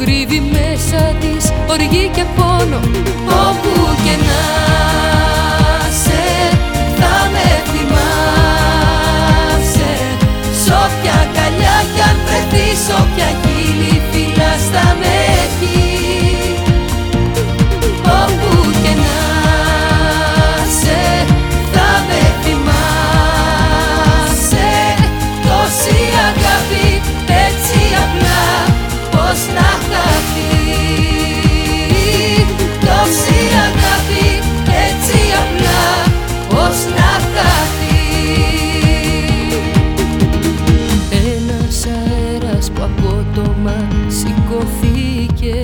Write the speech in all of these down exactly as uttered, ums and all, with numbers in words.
κρύβει μέσα της οργή και πόνο. Όπου και να σε θα με θυμάσαι, σ' όποια αγκαλιά κι αν βρεθείς, όποια χείλη φυλάς θα με έχει. Όπου και να σε θα με θυμάσαι, τόση αγάπη έτσι απλά πως να χαθεί. Τόση αγάπη έτσι απλά πως να χαθεί. Ένας αέρας που απότομα σηκώθηκε,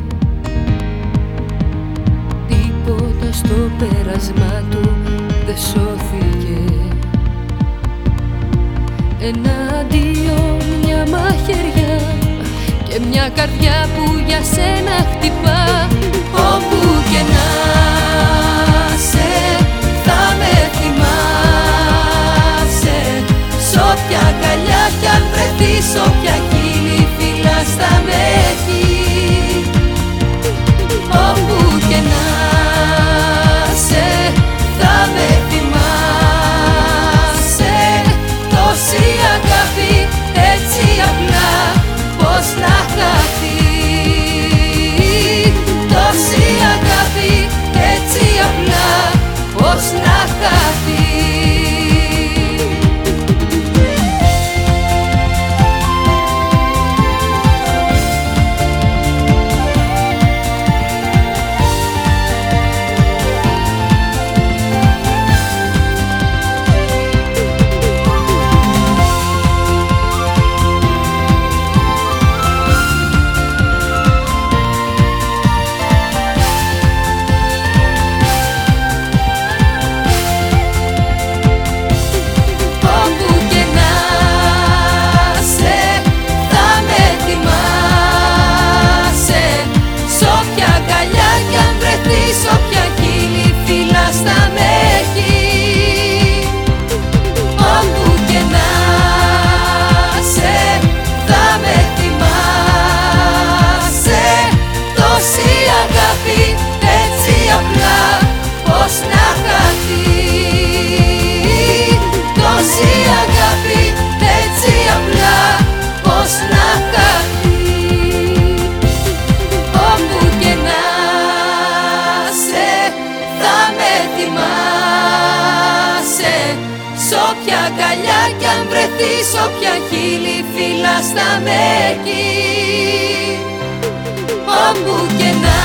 τίποτα στο πέρασμα του δεν σώθηκε. Ένα αντίο, μια μαχαιριά και μια καρδιά που για σένα χτυπά. Όπου και να σε θα με θυμάσαι, σ' όποια αγκαλιά κι αν βρεθείς, όποια χείλη φυλάς θα με έχει. Όπου και να σε θα με θυμάσαι, τόση αγάπη έτσι απλά πως να χαθεί. Τόση αγάπη έτσι απλά πως να χαθεί. Σ' όποια αγκαλιά κι αν βρεθείς, όποια χείλη φυλάς θα με εκεί. Όπου και να